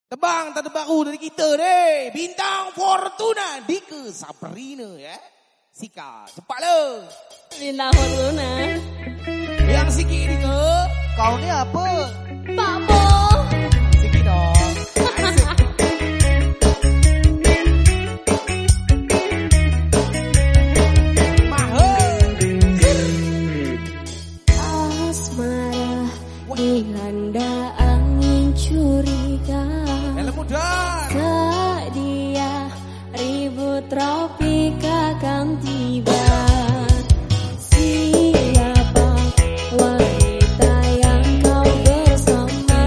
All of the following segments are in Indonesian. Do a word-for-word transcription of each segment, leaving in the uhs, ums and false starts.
Tebang tak baru dari kita deh. Bintang Fortuna Dika Sabrina ya. Sika, cepatlah. Bintang Fortuna. Yang sikit Dika. Kau ni apa? Pak Bo. Sikit dong. Asmara dilanda angin curiga. Helm muda. Sedia ribut tropik akan tiba. Siapa wanita yang kau bersama?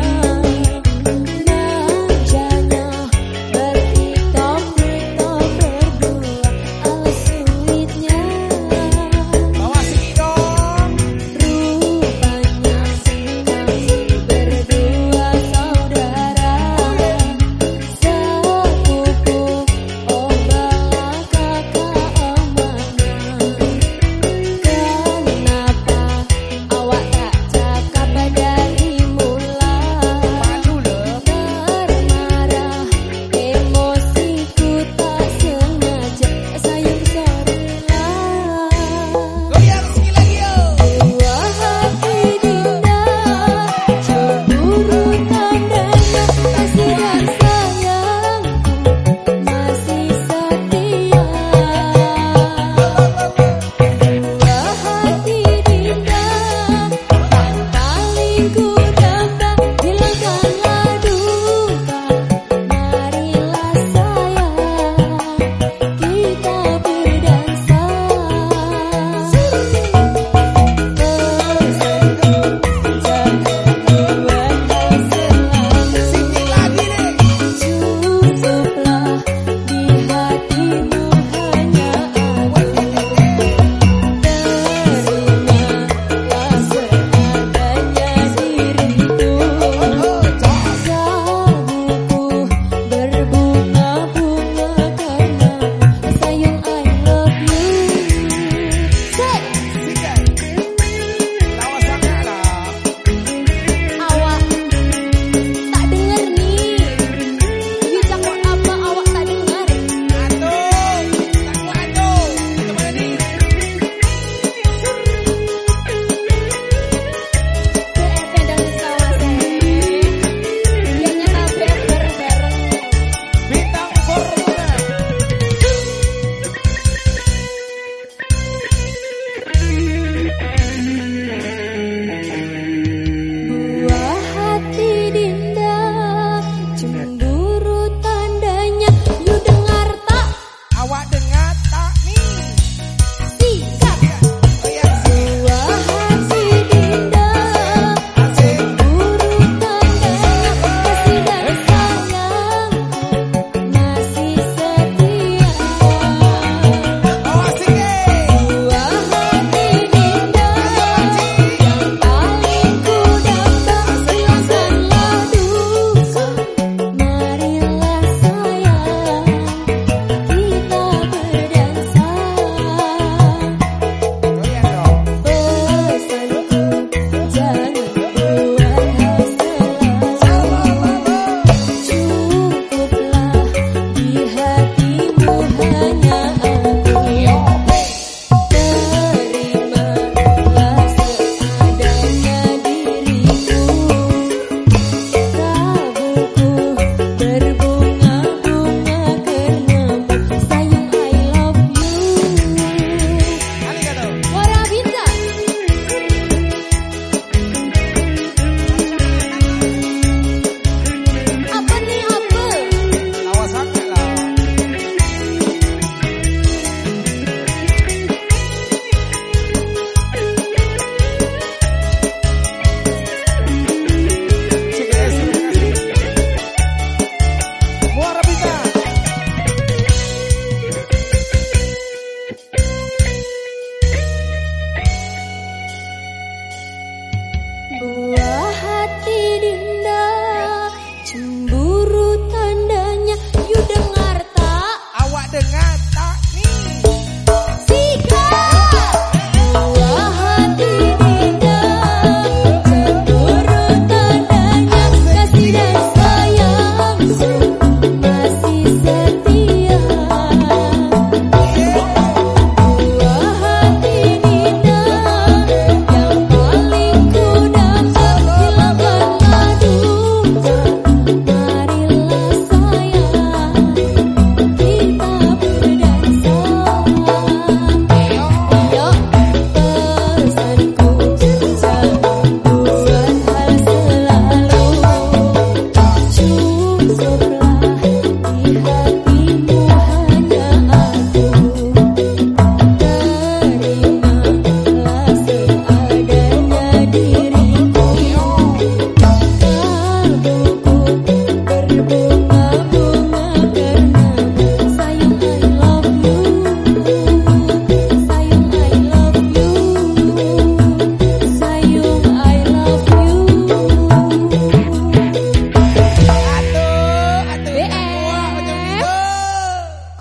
Manjanya bertiktok-tiktok berdua. Oh sulitnya. Bawa sikit dong. Rupanya kami berdua saudara. Sepupu oh bala kakak amanah. Kenapa awak tak cakap dari mula? Malu lah.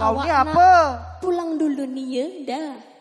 Kau ni Awak apa? Pulang dulu nih ya, dah.